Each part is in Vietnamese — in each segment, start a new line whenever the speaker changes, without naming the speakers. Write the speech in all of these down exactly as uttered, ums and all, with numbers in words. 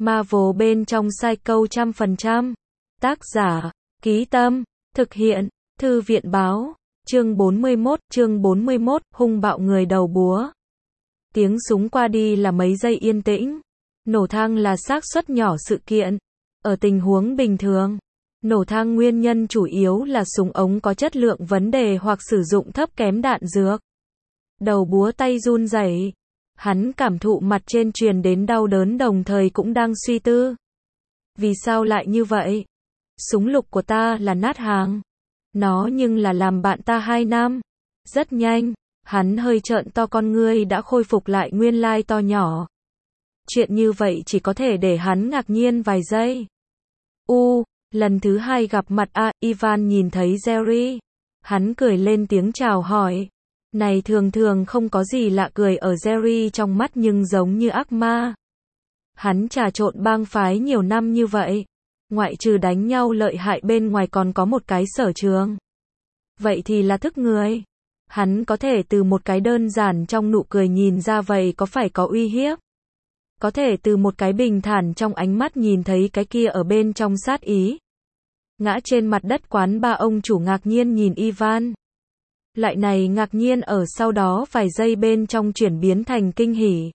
Marvel bên trong Psycho trăm phần trăm. Tác giả, Ký Tâm, thực hiện, Thư viện báo, chương bốn mươi mốt, chương bốn mươi mốt, hung bạo người đầu búa. Tiếng súng qua đi là mấy giây yên tĩnh. Nổ thang là xác suất nhỏ sự kiện. Ở tình huống bình thường, nổ thang nguyên nhân chủ yếu là súng ống có chất lượng vấn đề hoặc sử dụng thấp kém đạn dược. Đầu búa tay run rẩy. Hắn cảm thụ mặt trên truyền đến đau đớn đồng thời cũng đang suy tư. Vì sao lại như vậy? Súng lục của ta là nát hàng. Nó nhưng là làm bạn ta hai năm. Rất nhanh, hắn hơi trợn to con ngươi đã khôi phục lại nguyên lai to nhỏ. Chuyện như vậy chỉ có thể để hắn ngạc nhiên vài giây. U, lần thứ hai gặp mặt A, Ivan nhìn thấy Jerry. Hắn cười lên tiếng chào hỏi. Này thường thường không có gì lạ cười ở Jerry trong mắt nhưng giống như ác ma. Hắn trà trộn bang phái nhiều năm như vậy. Ngoại trừ đánh nhau lợi hại bên ngoài còn có một cái sở trường. Vậy thì là thức người. Hắn có thể từ một cái đơn giản trong nụ cười nhìn ra vậy có phải có uy hiếp. Có thể từ một cái bình thản trong ánh mắt nhìn thấy cái kia ở bên trong sát ý. Ngã trên mặt đất quán ba ông chủ ngạc nhiên nhìn Ivan. Lại này ngạc nhiên ở sau đó vài giây bên trong chuyển biến thành kinh hỉ.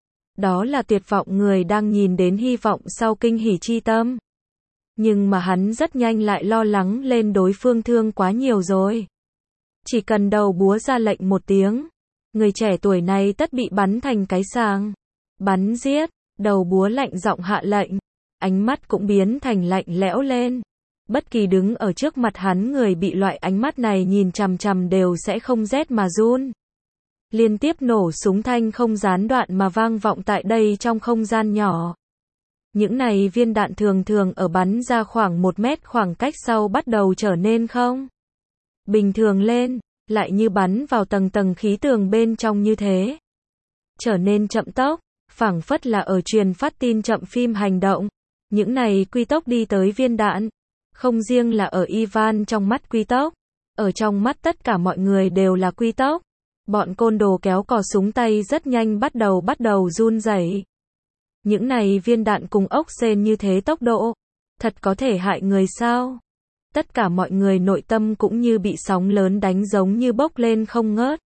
Đó là tuyệt vọng người đang nhìn đến hy vọng sau kinh hỉ chi tâm. Nhưng mà hắn rất nhanh lại lo lắng lên đối phương thương quá nhiều rồi. Chỉ cần đầu búa ra lệnh một tiếng, người trẻ tuổi này tất bị bắn thành cái sàng. Bắn giết, đầu búa lạnh giọng hạ lệnh. Ánh mắt cũng biến thành lạnh lẽo lên. Bất kỳ đứng ở trước mặt hắn người bị loại ánh mắt này nhìn chằm chằm đều sẽ không rét mà run. Liên tiếp nổ súng thanh không gián đoạn mà vang vọng tại đây trong không gian nhỏ. Những này viên đạn thường thường ở bắn ra khoảng một mét khoảng cách sau bắt đầu trở nên không bình thường lên, lại như bắn vào tầng tầng khí tường bên trong như thế. Trở nên chậm tốc, phảng phất là ở truyền phát tin chậm phim hành động. Những này quy tốc đi tới viên đạn. Không riêng là ở Ivan trong mắt quy tốc, ở trong mắt tất cả mọi người đều là quy tốc. Bọn côn đồ kéo cò súng tay rất nhanh bắt đầu bắt đầu run rẩy. Những này viên đạn cùng ốc sên như thế tốc độ, thật có thể hại người sao? Tất cả mọi người nội tâm cũng như bị sóng lớn đánh giống như bốc lên không ngớt.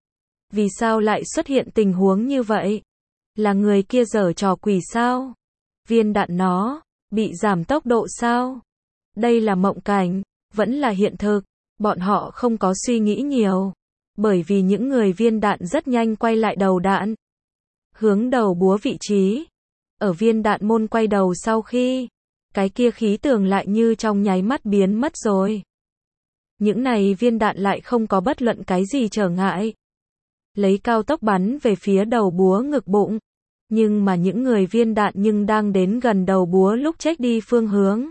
Vì sao lại xuất hiện tình huống như vậy? Là người kia giở trò quỷ sao? Viên đạn nó bị giảm tốc độ sao? Đây là mộng cảnh, vẫn là hiện thực, bọn họ không có suy nghĩ nhiều. Bởi vì những người viên đạn rất nhanh quay lại đầu đạn. Hướng đầu búa vị trí. Ở viên đạn môn quay đầu sau khi, cái kia khí tường lại như trong nháy mắt biến mất rồi. Những này viên đạn lại không có bất luận cái gì trở ngại. Lấy cao tốc bắn về phía đầu búa ngực bụng. Nhưng mà những người viên đạn nhưng đang đến gần đầu búa lúc chết đi phương hướng.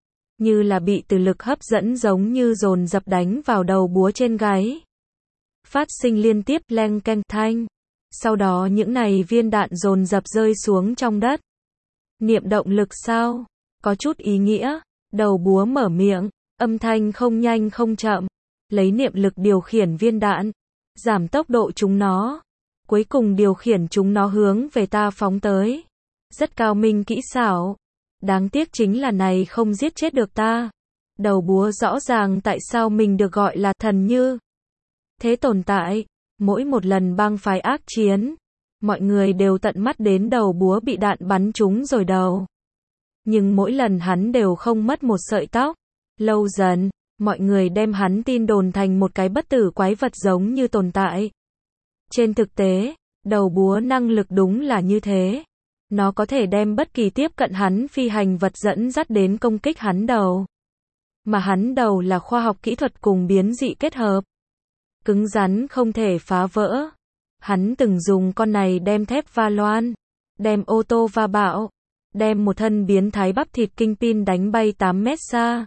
Như là bị từ lực hấp dẫn giống như dồn dập đánh vào đầu búa trên gáy. Phát sinh liên tiếp leng keng thanh. Sau đó những này viên đạn dồn dập rơi xuống trong đất. Niệm động lực sao? Có chút ý nghĩa. Đầu búa mở miệng, âm thanh không nhanh không chậm. Lấy niệm lực điều khiển viên đạn. Giảm tốc độ chúng nó. Cuối cùng điều khiển chúng nó hướng về ta phóng tới. Rất cao minh kỹ xảo. Đáng tiếc chính là này không giết chết được ta. Đầu búa rõ ràng tại sao mình được gọi là thần như thế tồn tại. Mỗi một lần bang phái ác chiến, mọi người đều tận mắt đến đầu búa bị đạn bắn trúng rồi đầu. Nhưng mỗi lần hắn đều không mất một sợi tóc. Lâu dần, mọi người đem hắn tin đồn thành một cái bất tử quái vật giống như tồn tại. Trên thực tế, đầu búa năng lực đúng là như thế. Nó có thể đem bất kỳ tiếp cận hắn phi hành vật dẫn dắt đến công kích hắn đầu. Mà hắn đầu là khoa học kỹ thuật cùng biến dị kết hợp. Cứng rắn không thể phá vỡ. Hắn từng dùng con này đem thép va loan, đem ô tô va bạo, đem một thân biến thái bắp thịt Kingpin đánh bay tám mét xa.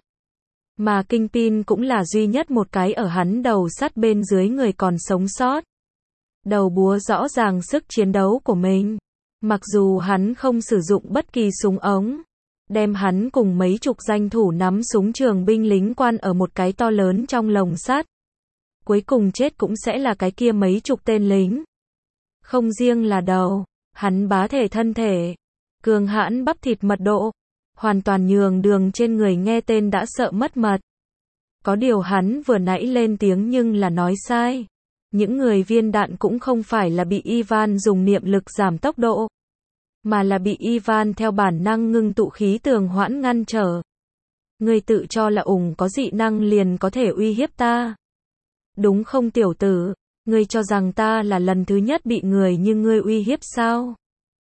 Mà Kingpin cũng là duy nhất một cái ở hắn đầu sắt bên dưới người còn sống sót. Đầu búa rõ ràng sức chiến đấu của mình. Mặc dù hắn không sử dụng bất kỳ súng ống, đem hắn cùng mấy chục danh thủ nắm súng trường binh lính quan ở một cái to lớn trong lồng sắt. Cuối cùng chết cũng sẽ là cái kia mấy chục tên lính. Không riêng là đầu, hắn bá thể thân thể, cường hãn bắp thịt mật độ, hoàn toàn nhường đường trên người nghe tên đã sợ mất mật. Có điều hắn vừa nãy lên tiếng nhưng là nói sai. Những người viên đạn cũng không phải là bị Ivan dùng niệm lực giảm tốc độ, mà là bị Ivan theo bản năng ngưng tụ khí tường hoãn ngăn trở. Ngươi tự cho là ủng có dị năng liền có thể uy hiếp ta. Đúng không tiểu tử, ngươi cho rằng ta là lần thứ nhất bị người như ngươi uy hiếp sao?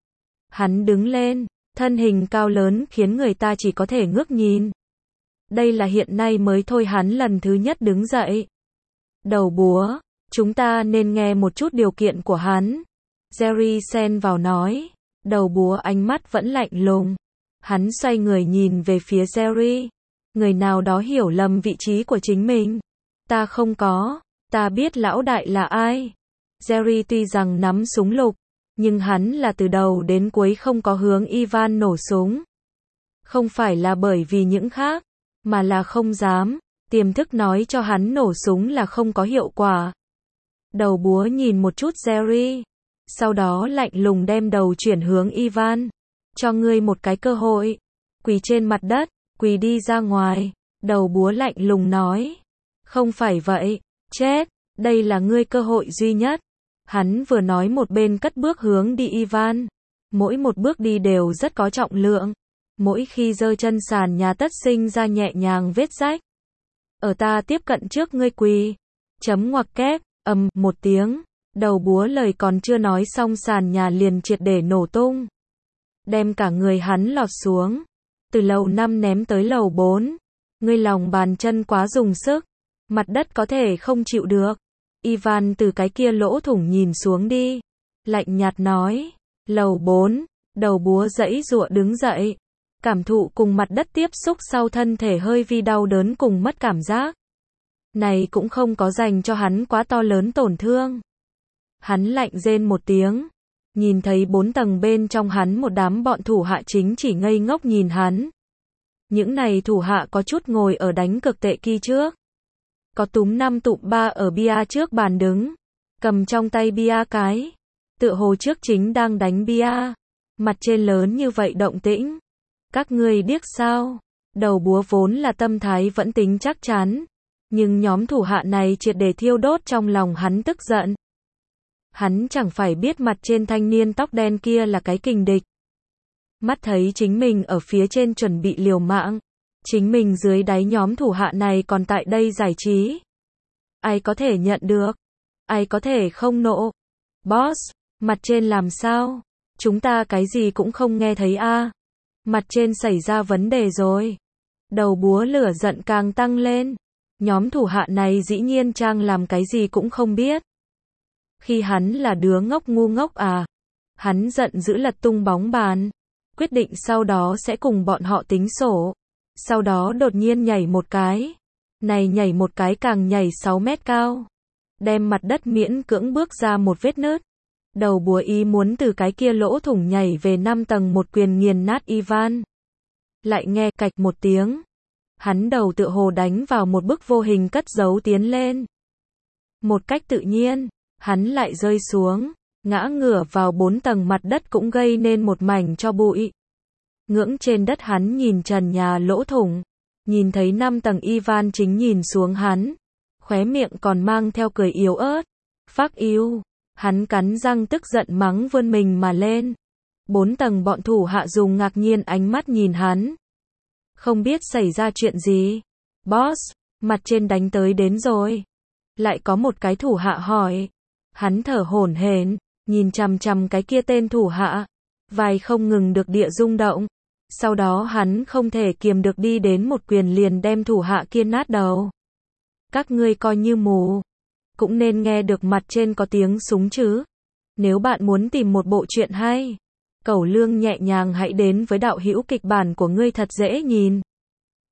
Hắn đứng lên, thân hình cao lớn khiến người ta chỉ có thể ngước nhìn. Đây là hiện nay mới thôi hắn lần thứ nhất đứng dậy. Đầu búa, chúng ta nên nghe một chút điều kiện của hắn. Jerry xen vào nói. Đầu búa ánh mắt vẫn lạnh lùng. Hắn xoay người nhìn về phía Jerry. Người nào đó hiểu lầm vị trí của chính mình. Ta không có, ta biết lão đại là ai. Jerry tuy rằng nắm súng lục, nhưng hắn là từ đầu đến cuối không có hướng Ivan nổ súng. Không phải là bởi vì những khác, mà là không dám. Tiềm thức nói cho hắn nổ súng là không có hiệu quả. Đầu búa nhìn một chút Jerry, sau đó lạnh lùng đem đầu chuyển hướng Ivan. Cho ngươi một cái cơ hội. Quỳ trên mặt đất, quỳ đi ra ngoài. Đầu búa lạnh lùng nói. Không phải vậy, chết, đây là ngươi cơ hội duy nhất. Hắn vừa nói một bên cất bước hướng đi Ivan. Mỗi một bước đi đều rất có trọng lượng. Mỗi khi giơ chân sàn nhà tất sinh ra nhẹ nhàng vết rách. Ở ta tiếp cận trước ngươi quỳ. Chấm ngoặc kép, ầm, một tiếng. Đầu búa lời còn chưa nói xong sàn nhà liền triệt để nổ tung. Đem cả người hắn lọt xuống. Từ lầu năm ném tới lầu bốn. Ngươi lòng bàn chân quá dùng sức. Mặt đất có thể không chịu được. Ivan từ cái kia lỗ thủng nhìn xuống đi. Lạnh nhạt nói. Lầu bốn. Đầu búa giãy giụa đứng dậy. Cảm thụ cùng mặt đất tiếp xúc sau thân thể hơi vi đau đớn cùng mất cảm giác. Này cũng không có dành cho hắn quá to lớn tổn thương. Hắn lạnh rên một tiếng. Nhìn thấy bốn tầng bên trong hắn một đám bọn thủ hạ chính chỉ ngây ngốc nhìn hắn. Những này thủ hạ có chút ngồi ở đánh cực tệ kia trước. Có túm năm tụm ba ở bia trước bàn đứng. Cầm trong tay bia cái. Tựa hồ trước chính đang đánh bia. Mặt trên lớn như vậy động tĩnh. Các ngươi điếc sao? Đầu búa vốn là tâm thái vẫn tính chắc chắn. Nhưng nhóm thủ hạ này triệt để thiêu đốt trong lòng hắn tức giận. Hắn chẳng phải biết mặt trên thanh niên tóc đen kia là cái kình địch. Mắt thấy chính mình ở phía trên chuẩn bị liều mạng. Chính mình dưới đáy nhóm thủ hạ này còn tại đây giải trí. Ai có thể nhận được? Ai có thể không nộ? Boss, mặt trên làm sao? Chúng ta cái gì cũng không nghe thấy a. À? Mặt trên xảy ra vấn đề rồi. Đầu búa lửa giận càng tăng lên. Nhóm thủ hạ này dĩ nhiên trang làm cái gì cũng không biết. Khi hắn là đứa ngốc ngu ngốc à? Hắn giận dữ lật tung bóng bàn. Quyết định sau đó sẽ cùng bọn họ tính sổ. Sau đó đột nhiên nhảy một cái. Này nhảy một cái càng nhảy sáu mét cao. Đem mặt đất miễn cưỡng bước ra một vết nứt. Đầu búa ý muốn từ cái kia lỗ thủng nhảy về năm tầng một quyền nghiền nát Ivan. Lại nghe cạch một tiếng. Hắn đầu tựa hồ đánh vào một bức vô hình cất giấu tiến lên. Một cách tự nhiên, hắn lại rơi xuống, ngã ngửa vào bốn tầng mặt đất cũng gây nên một mảnh cho bụi. Ngưỡng trên đất hắn nhìn trần nhà lỗ thủng, nhìn thấy năm tầng Ivan chính nhìn xuống hắn, khóe miệng còn mang theo cười yếu ớt. Phác yêu, hắn cắn răng tức giận mắng vươn mình mà lên. Bốn tầng bọn thủ hạ dùng ngạc nhiên ánh mắt nhìn hắn. Không biết xảy ra chuyện gì. Boss, mặt trên đánh tới đến rồi. Lại có một cái thủ hạ hỏi. Hắn thở hổn hển, nhìn chằm chằm cái kia tên thủ hạ. Vai không ngừng được địa rung động. Sau đó hắn không thể kiềm được đi đến một quyền liền đem thủ hạ kia nát đầu. Các ngươi coi như mù. Cũng nên nghe được mặt trên có tiếng súng chứ. Nếu bạn muốn tìm một bộ truyện hay, Cẩu Lương nhẹ nhàng hãy đến với đạo hữu kịch bản của ngươi thật dễ nhìn.